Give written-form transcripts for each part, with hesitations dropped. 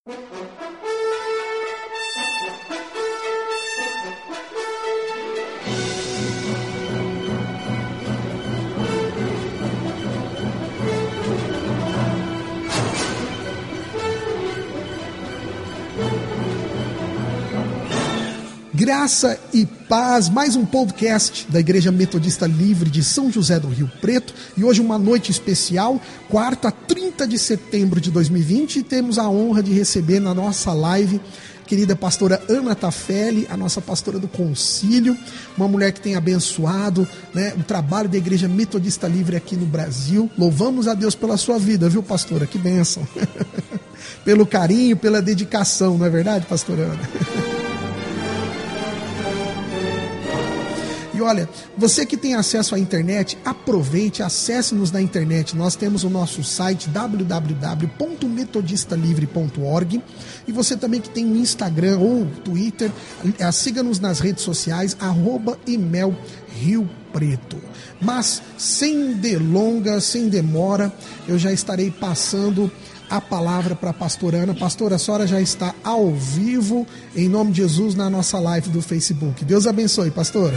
Graça e paz, mais um podcast da Igreja Metodista Livre de São José do Rio Preto, e hoje uma noite especial, quarta, 30 de setembro de 2020, e temos a honra de receber na nossa live a querida pastora Ana Tafelli, a nossa pastora do Concílio, uma mulher que tem abençoado, o trabalho da Igreja Metodista Livre aqui no Brasil. Louvamos a Deus pela sua vida, viu, pastora? Que bênção! Pelo carinho, pela dedicação, não é verdade, pastora Ana? E olha, você que tem acesso à internet, aproveite, acesse-nos na internet. Nós temos o nosso site www.metodistalivre.org, e você também que tem o Instagram ou Twitter, siga-nos nas redes sociais, @emelriopreto. Mas sem delongas, sem demora, eu já estarei passando a palavra para a pastora Ana. Pastora, a senhora já está ao vivo, em nome de Jesus, na nossa live do Facebook. Deus abençoe, pastora.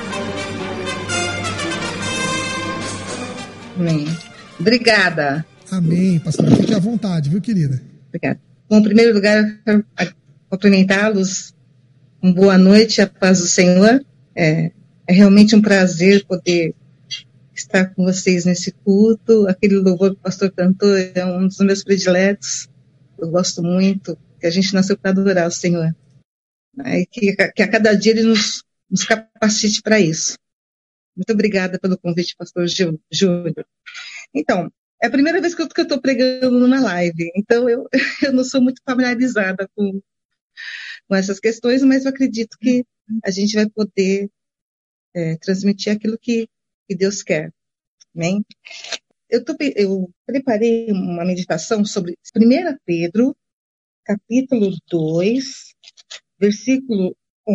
Amém. Obrigada. Amém, pastora. Fique à vontade, viu, querida? Obrigada. Bom, em primeiro lugar, eu quero cumprimentá-los. Uma boa noite, a paz do Senhor. É realmente um prazer poder estar com vocês nesse culto. Aquele louvor que o pastor cantou é um dos meus prediletos. Eu gosto muito, que a gente nasceu para adorar o Senhor. E que a cada dia Ele nos capacite para isso. Muito obrigada pelo convite, pastor Júlio. Então, é a primeira vez que eu estou pregando numa live, então eu não sou muito familiarizada com essas questões, mas eu acredito que a gente vai poder transmitir aquilo que Deus quer. Amém? Eu preparei uma meditação sobre 1 Pedro, capítulo 2, versículo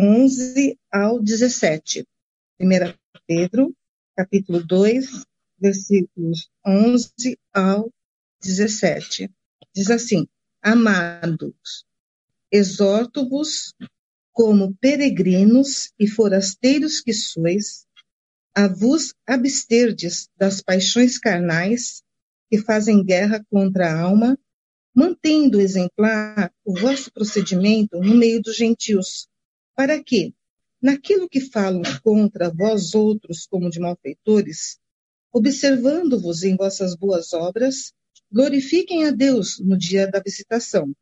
11 ao 17. 1 Pedro, capítulo 2, versículos 11 ao 17. Diz assim: Amados, exorto-vos, como peregrinos e forasteiros que sois, a vos absterdes das paixões carnais que fazem guerra contra a alma, mantendo exemplar o vosso procedimento no meio dos gentios, para que, naquilo que falam contra vós outros como de malfeitores, observando-vos em vossas boas obras, glorifiquem a Deus no dia da visitação.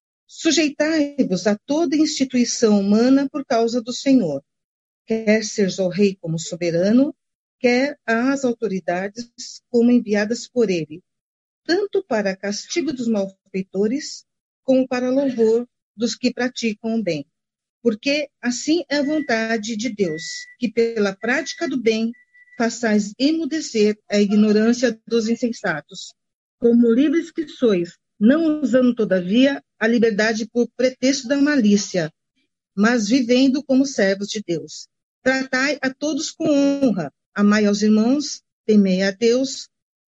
Sujeitai-vos a toda instituição humana por causa do Senhor, quer seja o rei como soberano, quer às autoridades como enviadas por ele, tanto para castigo dos malfeitores, como para louvor dos que praticam o bem. Porque assim é a vontade de Deus, que pela prática do bem façais emudecer a ignorância dos insensatos, como livres que sois, não usando todavia a liberdade por pretexto da malícia, mas vivendo como servos de Deus. Tratai a todos com honra, amai aos irmãos, temei a Deus,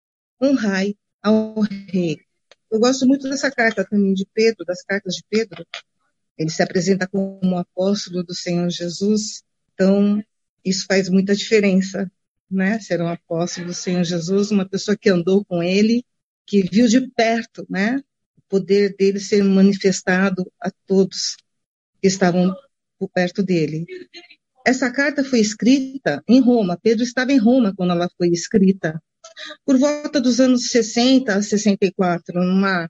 honrai ao rei. Eu gosto muito dessa carta também de Pedro, das cartas de Pedro. Ele se apresenta como um apóstolo do Senhor Jesus, então isso faz muita diferença, né? Ser um apóstolo do Senhor Jesus, uma pessoa que andou com ele, que viu de perto, né? O poder dele ser manifestado a todos que estavam por perto dele. Essa carta foi escrita em Roma. Pedro estava em Roma quando ela foi escrita, por volta dos anos 60 a 64, uma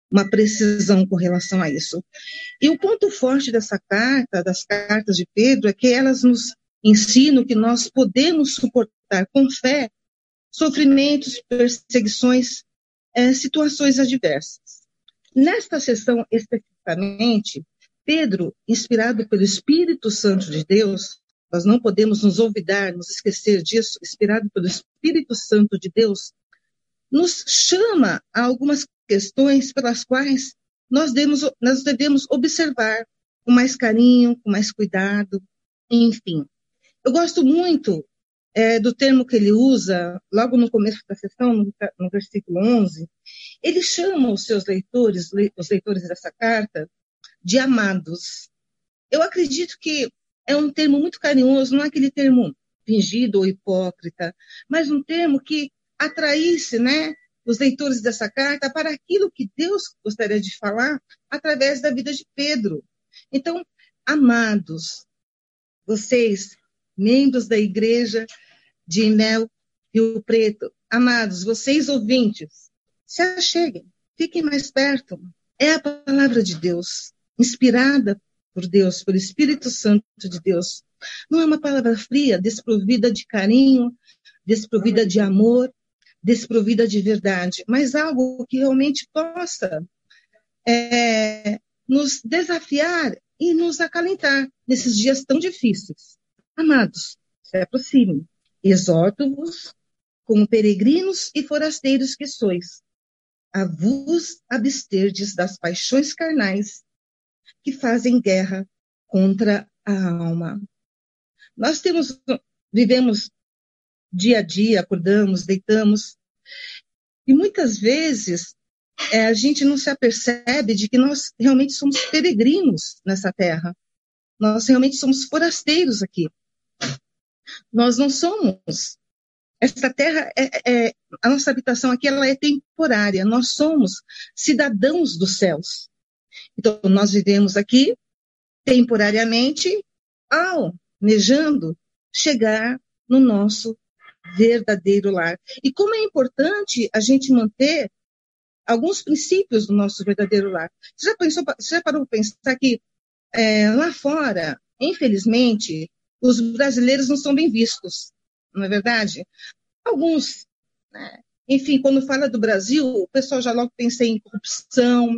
precisão com relação a isso. E o ponto forte dessa carta, das cartas de Pedro, é que elas nos ensinam que nós podemos suportar com fé sofrimentos, perseguições, situações adversas. Nesta sessão, especificamente, Pedro, inspirado pelo Espírito Santo de Deus, nós não podemos nos olvidar, nos esquecer disso, inspirado pelo Espírito Santo de Deus, nos chama a algumas questões pelas quais nós devemos observar com mais carinho, com mais cuidado, enfim. Eu gosto muito do termo que ele usa, logo no começo da sessão, no versículo 11, ele chama os seus leitores, os leitores dessa carta, de amados. Eu acredito que é um termo muito carinhoso, não é aquele termo fingido ou hipócrita, mas um termo que atraísse, né, os leitores dessa carta para aquilo que Deus gostaria de falar através da vida de Pedro. Então, amados, vocês, membros da igreja de Mel Rio Preto, amados, vocês ouvintes, se acheguem, fiquem mais perto. É a palavra de Deus, inspirada por Deus, pelo Espírito Santo de Deus. Não é uma palavra fria, desprovida de carinho, desprovida de amor, desprovida de verdade, mas algo que realmente possa nos desafiar e nos acalentar nesses dias tão difíceis. Amados, se aproximem. Exorto-vos, como peregrinos e forasteiros que sois, a vos absterdes das paixões carnais que fazem guerra contra a alma. Nós vivemos dia a dia, acordamos, deitamos, e muitas vezes a gente não se apercebe de que nós realmente somos peregrinos nessa terra. Nós realmente somos forasteiros aqui. Nós não somos. Essa terra, a nossa habitação aqui, ela é temporária. Nós somos cidadãos dos céus. Então, nós vivemos aqui temporariamente, almejando chegar no nosso verdadeiro lar. E como é importante a gente manter alguns princípios do nosso verdadeiro lar. Você já parou para pensar que lá fora, infelizmente, os brasileiros não são bem vistos, não é verdade? Alguns, né? Enfim, quando fala do Brasil, o pessoal já logo pensa em corrupção,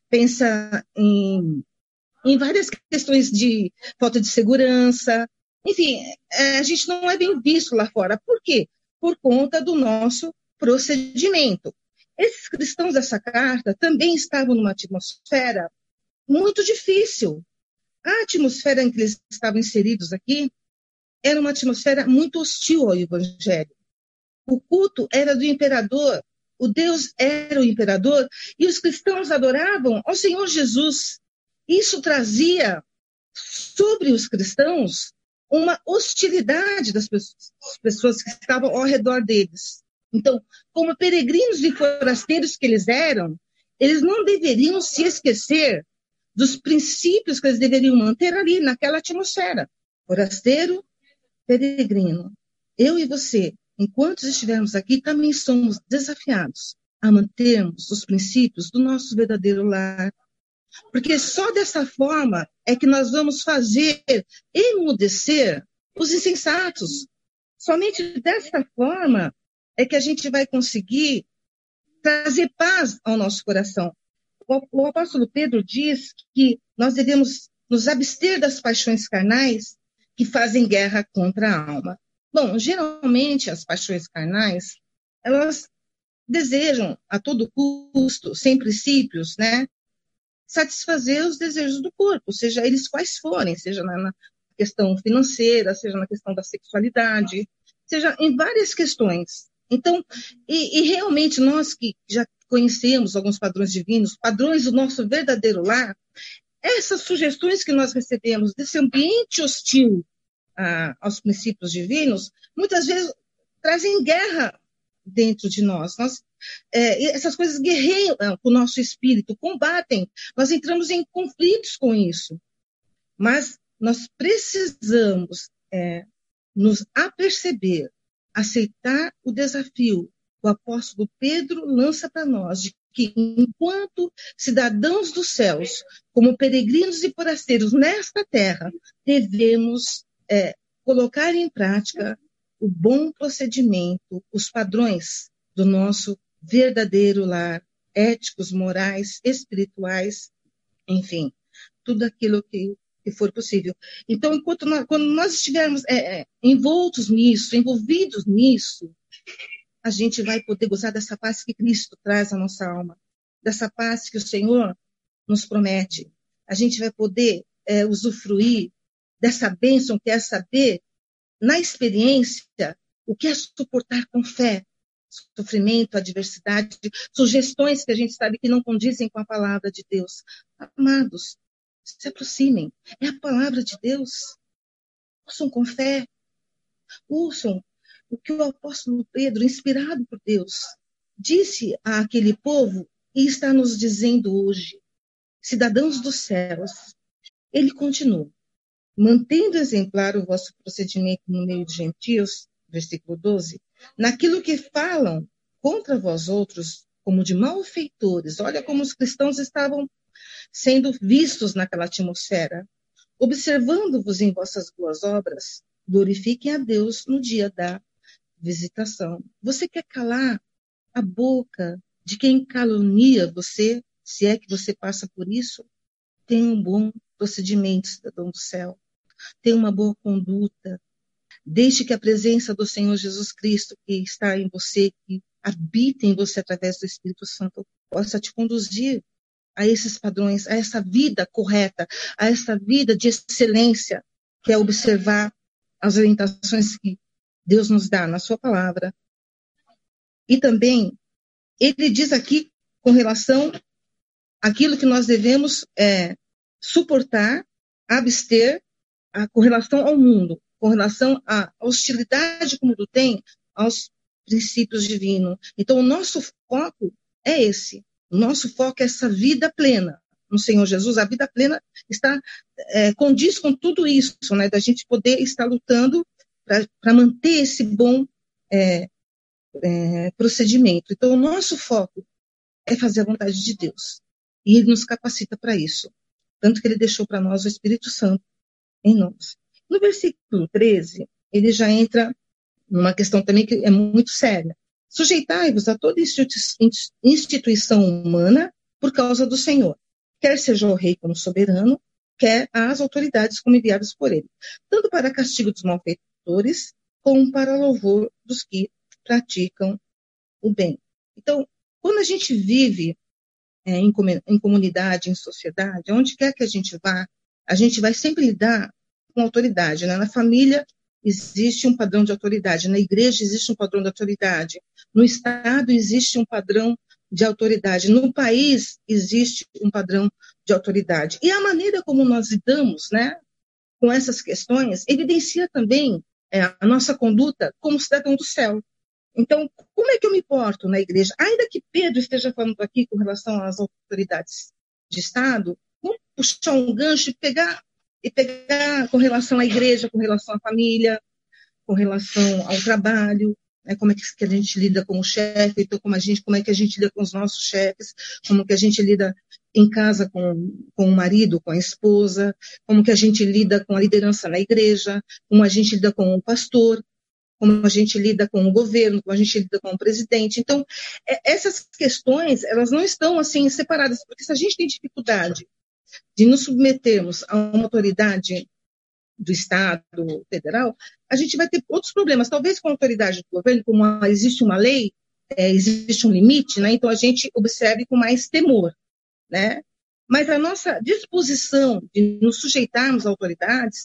pensa em várias questões de falta de segurança. Enfim, a gente não é bem visto lá fora. Por quê? Por conta do nosso procedimento. Esses cristãos dessa carta também estavam numa atmosfera muito difícil. A atmosfera em que eles estavam inseridos aqui era uma atmosfera muito hostil ao evangelho. O culto era do imperador, o Deus era o imperador, e os cristãos adoravam ao Senhor Jesus. Isso trazia sobre os cristãos uma hostilidade das pessoas que estavam ao redor deles. Então, como peregrinos e forasteiros que eles eram, eles não deveriam se esquecer dos princípios que eles deveriam manter ali, naquela atmosfera. Forasteiro, peregrino. Eu e você, enquanto estivermos aqui, também somos desafiados a mantermos os princípios do nosso verdadeiro lar. Porque só dessa forma é que nós vamos fazer emudecer os insensatos. Somente dessa forma é que a gente vai conseguir trazer paz ao nosso coração. O apóstolo Pedro diz que nós devemos nos abster das paixões carnais que fazem guerra contra a alma. Bom, geralmente as paixões carnais, elas desejam a todo custo, sem princípios, né, satisfazer os desejos do corpo, seja eles quais forem, seja na questão financeira, seja na questão da sexualidade, seja em várias questões. Então, e realmente nós que já conhecemos alguns padrões divinos, padrões do nosso verdadeiro lar, essas sugestões que nós recebemos desse ambiente hostil aos princípios divinos, muitas vezes trazem guerra dentro de nós. Essas coisas guerreiam com o nosso espírito, combatem, nós entramos em conflitos com isso. Mas nós precisamos nos aperceber, aceitar o desafio que o apóstolo Pedro lança para nós, de que enquanto cidadãos dos céus, como peregrinos e forasteiros nesta terra, devemos colocar em prática o bom procedimento, os padrões do nosso verdadeiro lar, éticos, morais, espirituais, enfim, tudo aquilo que for possível. Então, quando nós estivermos envolvidos nisso, a gente vai poder gozar dessa paz que Cristo traz à nossa alma, dessa paz que o Senhor nos promete. A gente vai poder usufruir dessa bênção que é saber, na experiência, O que é suportar com fé? Sofrimento, adversidade, sugestões que a gente sabe que não condizem com a palavra de Deus. Amados, se aproximem. É a palavra de Deus. Ouçam com fé. Ouçam o que o apóstolo Pedro, inspirado por Deus, disse àquele povo e está nos dizendo hoje. Cidadãos dos céus. Ele continua. Mantendo exemplar o vosso procedimento no meio de gentios, versículo 12, naquilo que falam contra vós outros, como de malfeitores. Olha como os cristãos estavam sendo vistos naquela atmosfera. Observando-vos em vossas boas obras, glorifiquem a Deus no dia da visitação. Você quer calar a boca de quem calunia você, se é que você passa por isso? Tenha um bom procedimento, cidadão do céu. Tenha uma boa conduta. Deixe que a presença do Senhor Jesus Cristo, que está em você, que habita em você através do Espírito Santo, possa te conduzir a esses padrões, a essa vida correta, a essa vida de excelência, que é observar as orientações que Deus nos dá na sua palavra. E também, ele diz aqui, com relação àquilo que nós devemos suportar, abster, com relação ao mundo, com relação à hostilidade que o mundo tem aos princípios divinos. Então, o nosso foco é esse. O nosso foco é essa vida plena no Senhor Jesus. A vida plena condiz com tudo isso, né? Da gente poder estar lutando para manter esse bom procedimento. Então, o nosso foco é fazer a vontade de Deus. E Ele nos capacita para isso. Tanto que Ele deixou para nós o Espírito Santo em nós. No versículo 13, ele já entra numa questão também que é muito séria. Sujeitai-vos a toda instituição humana por causa do Senhor, quer seja o rei como soberano, quer as autoridades como enviadas por ele, tanto para castigo dos malfeitores, como para louvor dos que praticam o bem. Então, quando a gente vive em comunidade, em sociedade, onde quer que a gente vai sempre lidar com autoridade, né? Na família existe um padrão de autoridade, na igreja existe um padrão de autoridade, no Estado existe um padrão de autoridade, no país existe um padrão de autoridade. E a maneira como nós lidamos, né, com essas questões evidencia também a nossa conduta como cidadão do céu. Então, como é que eu me porto na igreja? Ainda que Pedro esteja falando aqui com relação às autoridades de Estado, vamos puxar um gancho e pegar com relação à igreja, com relação à família, com relação ao trabalho, né, como é que a gente lida com o chefe, então como é que a gente lida com os nossos chefes, como que a gente lida em casa com o marido, com a esposa, como que a gente lida com a liderança na igreja, como a gente lida com o pastor, como a gente lida com o governo, como a gente lida com o presidente. Então, essas questões, elas não estão assim separadas, porque se a gente tem dificuldade de nos submetermos a uma autoridade do Estado federal, a gente vai ter outros problemas. Talvez com a autoridade do governo, como existe uma lei, existe um limite, né? Então a gente observe com mais temor, né? Mas a nossa disposição de nos sujeitarmos a autoridades,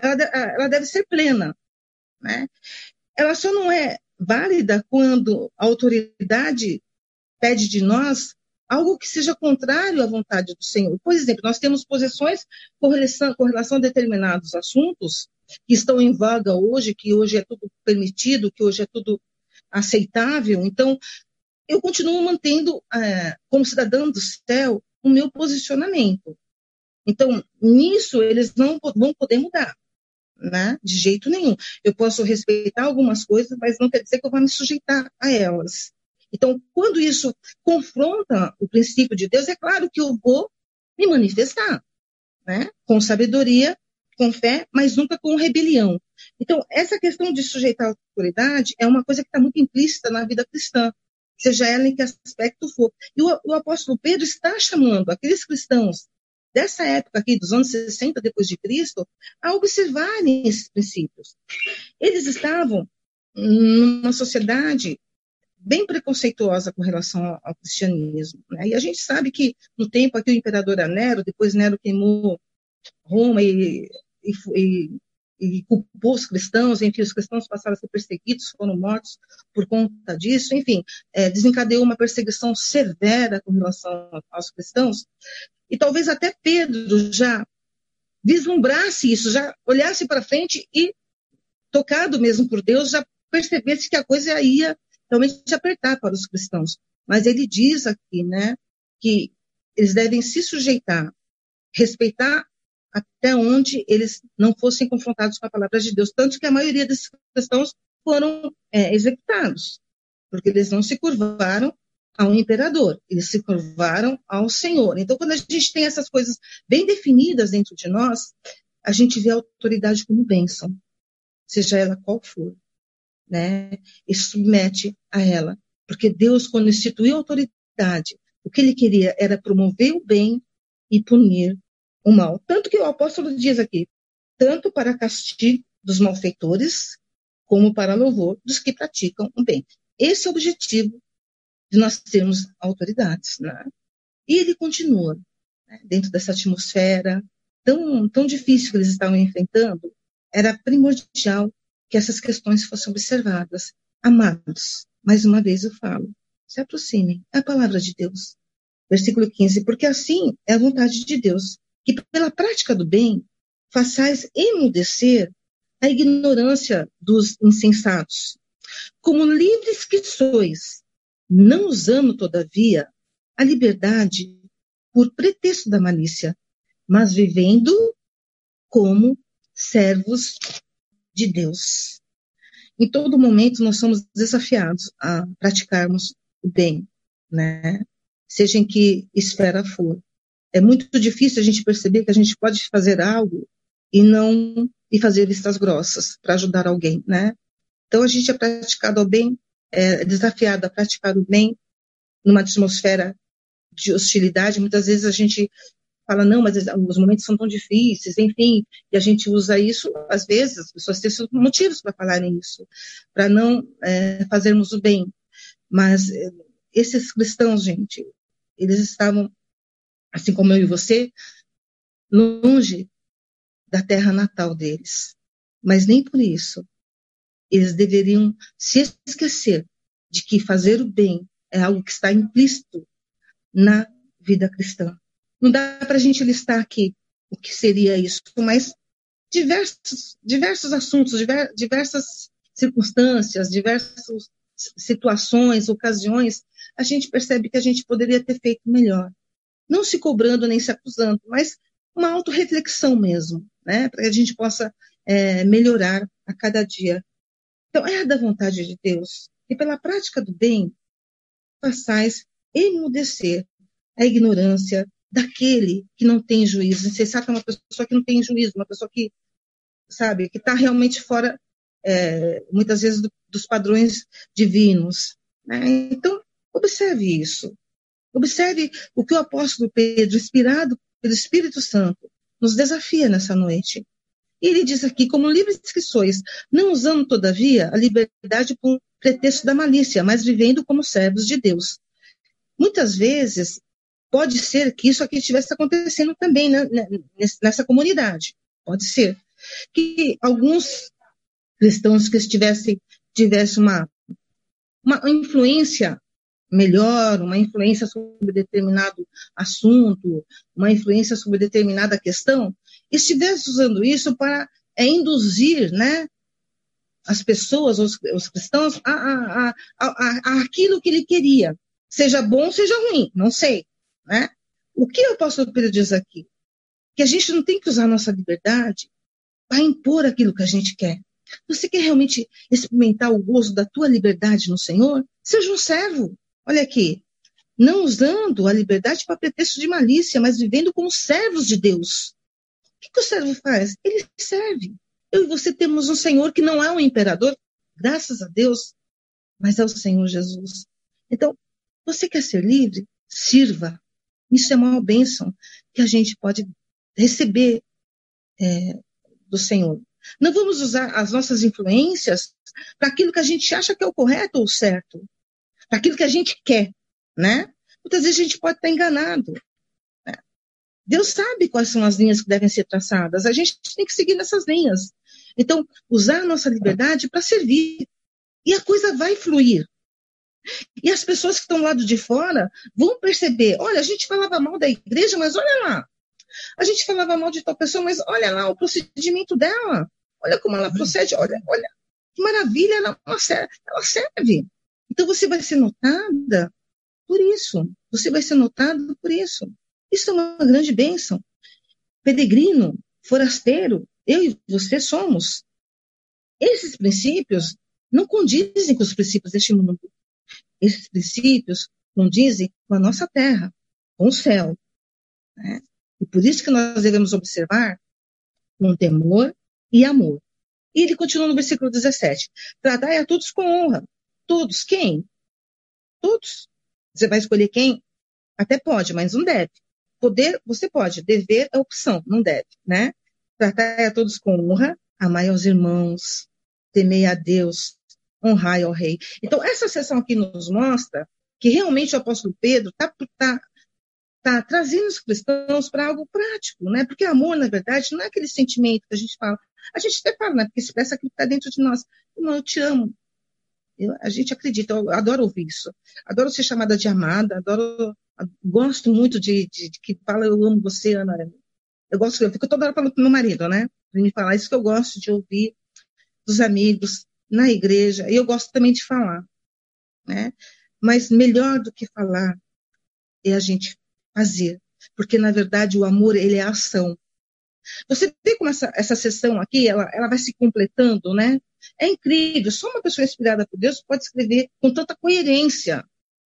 ela deve ser plena, né? Ela só não é válida quando a autoridade pede de nós algo que seja contrário à vontade do Senhor. Por exemplo, nós temos posições com relação a determinados assuntos que estão em voga hoje, que hoje é tudo permitido, que hoje é tudo aceitável. Então, eu continuo mantendo, como cidadã do céu, o meu posicionamento. Então, nisso, eles não vão poder mudar, né? De jeito nenhum. Eu posso respeitar algumas coisas, mas não quer dizer que eu vá me sujeitar a elas. Então, quando isso confronta o princípio de Deus, é claro que eu vou me manifestar, né? Com sabedoria, com fé, mas nunca com rebelião. Então, essa questão de sujeitar a autoridade é uma coisa que está muito implícita na vida cristã, seja ela em que aspecto for. E o apóstolo Pedro está chamando aqueles cristãos dessa época aqui, dos anos 60 depois de Cristo, a observarem esses princípios. Eles estavam numa sociedade bem preconceituosa com relação ao cristianismo, né? E a gente sabe que no tempo aqui o imperador era Nero, depois Nero queimou Roma e e culpou os cristãos, enfim, os cristãos passaram a ser perseguidos, foram mortos por conta disso, enfim, desencadeou uma perseguição severa com relação aos cristãos, e talvez até Pedro já vislumbrasse isso, já olhasse para frente e, tocado mesmo por Deus, já percebesse que a coisa ia realmente apertar para os cristãos. Mas ele diz aqui, né, que eles devem se sujeitar, respeitar até onde eles não fossem confrontados com a palavra de Deus. Tanto que a maioria desses cristãos foram executados, porque eles não se curvaram ao imperador, eles se curvaram ao Senhor. Então, quando a gente tem essas coisas bem definidas dentro de nós, a gente vê a autoridade como bênção, seja ela qual for, né? E submete a ela. Porque Deus, quando instituiu a autoridade, o que ele queria era promover o bem e punir o mal. Tanto que o apóstolo diz aqui, tanto para castigo dos malfeitores, como para louvor dos que praticam o bem. Esse é o objetivo de nós termos autoridades, né? E ele continua, né, dentro dessa atmosfera tão difícil que eles estavam enfrentando, era primordial que essas questões fossem observadas. Amados, mais uma vez eu falo, se aproximem, é a palavra de Deus. Versículo 15, porque assim é a vontade de Deus, que pela prática do bem façais emudecer a ignorância dos insensatos. Como livres que sois, não usando, todavia, a liberdade por pretexto da malícia, mas vivendo como servos de Deus. Em todo momento nós somos desafiados a praticarmos o bem, né? Seja em que esfera for. É muito difícil a gente perceber que a gente pode fazer algo e fazer vistas grossas para ajudar alguém, né? Então a gente é praticado ao bem, é desafiado a praticar o bem numa atmosfera de hostilidade. Muitas vezes a gente fala, não, mas os momentos são tão difíceis, enfim, e a gente usa isso, às vezes, as pessoas têm seus motivos para falarem isso, para não fazermos o bem. Mas esses cristãos, gente, eles estavam, assim como eu e você, longe da terra natal deles. Mas nem por isso eles deveriam se esquecer de que fazer o bem é algo que está implícito na vida cristã. Não dá para a gente listar aqui o que seria isso, mas diversos assuntos, diversas circunstâncias, diversas situações, ocasiões, a gente percebe que a gente poderia ter feito melhor. Não se cobrando nem se acusando, mas uma autorreflexão mesmo, né? Para que a gente possa melhorar a cada dia. Então, é da vontade de Deus que pela prática do bem façais emudecer a ignorância daquele que não tem juízo. Você sabe que é uma pessoa que não tem juízo, uma pessoa que, sabe, que está realmente fora, muitas vezes, dos padrões divinos, né? Então, observe isso. Observe o que o apóstolo Pedro, inspirado pelo Espírito Santo, nos desafia nessa noite. E ele diz aqui, como livres que sois, não usando, todavia, a liberdade por pretexto da malícia, mas vivendo como servos de Deus. Muitas vezes, pode ser que isso aqui estivesse acontecendo também, né, nessa comunidade. Pode ser. Que alguns cristãos que tivessem uma influência melhor, uma influência sobre determinado assunto, uma influência sobre determinada questão, estivesse usando isso para induzir, né, as pessoas, os cristãos, a aquilo que ele queria. Seja bom, seja ruim, não sei, né? O que o apóstolo Pedro diz aqui? Que a gente não tem que usar a nossa liberdade para impor aquilo que a gente quer. Você quer realmente experimentar o gozo da tua liberdade no Senhor? Seja um servo. Olha aqui. Não usando a liberdade para pretexto de malícia, mas vivendo como servos de Deus. O que o servo faz? Ele serve. Eu e você temos um Senhor que não é um imperador, graças a Deus, mas é o Senhor Jesus. Então, você quer ser livre? Sirva. Isso é uma bênção que a gente pode receber do Senhor. Não vamos usar as nossas influências para aquilo que a gente acha que é o correto ou o certo, para aquilo que a gente quer, né? Muitas vezes a gente pode estar enganado. Né? Deus sabe quais são as linhas que devem ser traçadas. A gente tem que seguir nessas linhas. Então, usar a nossa liberdade para servir. E a coisa vai fluir. E as pessoas que estão do lado de fora vão perceber, olha, a gente falava mal da igreja, mas olha lá. A gente falava mal de tal pessoa, mas olha lá o procedimento dela. Olha como ela procede, olha que maravilha, ela serve. Então você vai ser notada por isso. Você vai ser notado por isso. Isso é uma grande bênção. Peregrino, forasteiro, eu e você somos. Esses princípios não condizem com os princípios deste mundo. Esses princípios condizem com a nossa terra, com o céu. Né? E por isso que nós devemos observar com temor e amor. E ele continua no versículo 17. Tratai a todos com honra. Todos. Quem? Todos. Você vai escolher quem? Até pode, mas não deve. Poder, você pode. Dever é opção, não deve, né? Tratai a todos com honra. Amai aos irmãos. Temei a Deus. Honrai ao rei. Então, essa sessão aqui nos mostra que realmente o apóstolo Pedro está trazendo os cristãos para algo prático, né? Porque amor, na verdade, não é aquele sentimento que a gente fala. A gente até fala, né? Porque expressa aquilo que está dentro de nós. Não, eu te amo. A gente acredita, eu adoro ouvir isso. Adoro ser chamada de amada, gosto muito de que fala, eu amo você, Ana. Eu fico toda hora falando pro meu marido, né? Ele me falar isso que eu gosto de ouvir dos amigos, na igreja, e eu gosto também de falar, né? Mas melhor do que falar é a gente fazer, porque na verdade o amor, ele é a ação. Você vê como essa sessão aqui, ela vai se completando, né? É incrível, só uma pessoa inspirada por Deus pode escrever com tanta coerência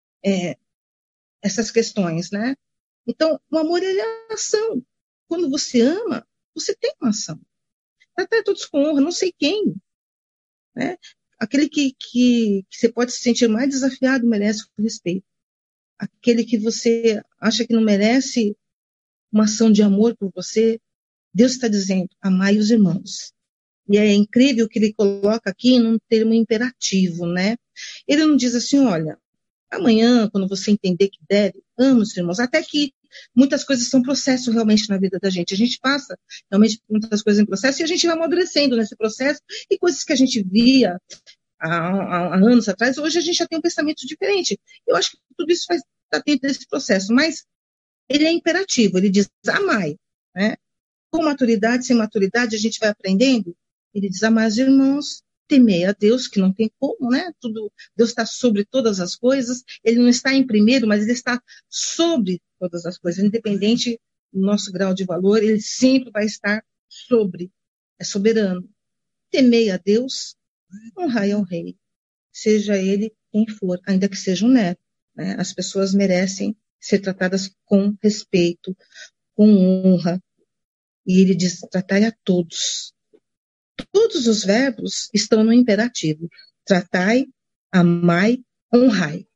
essas questões, né? Então, o amor, ele é a ação. Quando você ama, você tem uma ação. Tratar todos com honra, não sei quem, né? Aquele que você pode se sentir mais desafiado merece o respeito. Aquele que você acha que não merece uma ação de amor por você, Deus está dizendo, amai os irmãos. E é incrível que ele coloca aqui num termo imperativo, né? Ele não diz assim, olha, amanhã, quando você entender que deve, ama os irmãos. Até que muitas coisas são processo realmente na vida da gente. A gente passa realmente muitas coisas em processo e a gente vai amadurecendo nesse processo. E coisas que a gente via há anos atrás, hoje a gente já tem um pensamento diferente. Eu acho que tudo isso está dentro desse processo. Mas ele é imperativo, ele diz, amai, né? Com maturidade, sem maturidade, a gente vai aprendendo. Ele diz, amai os irmãos, temei a Deus, que não tem como, né? Deus está sobre todas as coisas. Ele não está em primeiro, mas ele está sobre todas as coisas. Independente do nosso grau de valor, ele sempre vai estar sobre. É soberano. Temei a Deus, honrai ao rei. Seja ele quem for, ainda que seja um neto. Né? As pessoas merecem ser tratadas com respeito, com honra. E ele diz, tratai a todos. Todos os verbos estão no imperativo. Tratai, amai, honrai.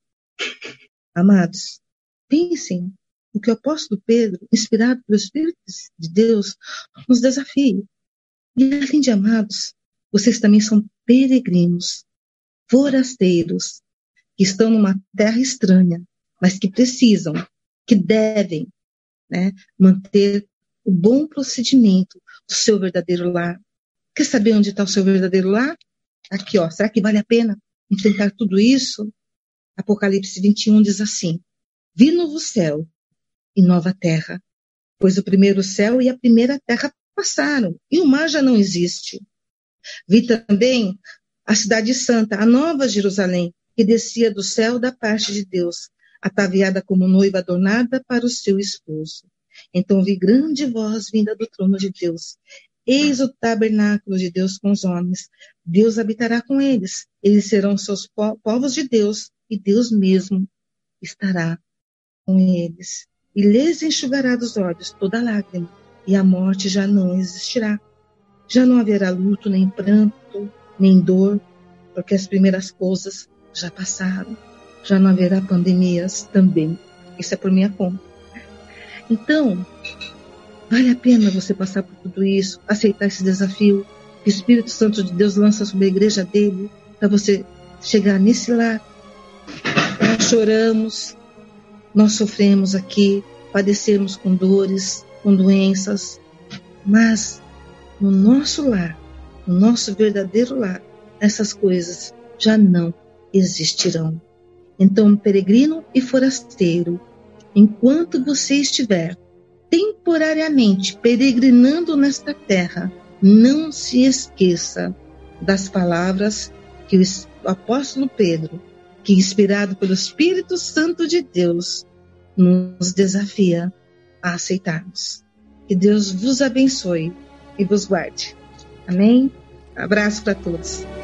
Amados, pensem o que o apóstolo Pedro, inspirado pelo Espírito de Deus, nos desafia. E além de amados, vocês também são peregrinos, forasteiros, que estão numa terra estranha, mas que precisam, que devem, né, manter o bom procedimento do seu verdadeiro lar. Quer saber onde está o seu verdadeiro lar? Aqui, ó. Será que vale a pena enfrentar tudo isso? Apocalipse 21 diz assim, vi novo céu e nova terra, pois o primeiro céu e a primeira terra passaram, e o mar já não existe. Vi também a cidade santa, a nova Jerusalém, que descia do céu da parte de Deus, ataviada como noiva adornada para o seu esposo. Então vi grande voz vinda do trono de Deus. Eis o tabernáculo de Deus com os homens. Deus habitará com eles. Eles serão seus povos de Deus, e Deus mesmo estará com eles. E lhes enxugará dos olhos toda lágrima, e a morte já não existirá. Já não haverá luto, nem pranto, nem dor, porque as primeiras coisas já passaram. Já não haverá pandemias também. Isso é por minha conta. Então, vale a pena você passar por tudo isso, aceitar esse desafio que o Espírito Santo de Deus lança sobre a igreja dele, para você chegar nesse lar. Nós choramos, nós sofremos aqui, padecemos com dores, com doenças, mas no nosso lar, no nosso verdadeiro lar, essas coisas já não existirão. Então, peregrino e forasteiro, enquanto você estiver temporariamente peregrinando nesta terra, não se esqueça das palavras que o apóstolo Pedro, que inspirado pelo Espírito Santo de Deus, nos desafia a aceitarmos. Que Deus vos abençoe e vos guarde. Amém? Abraço para todos.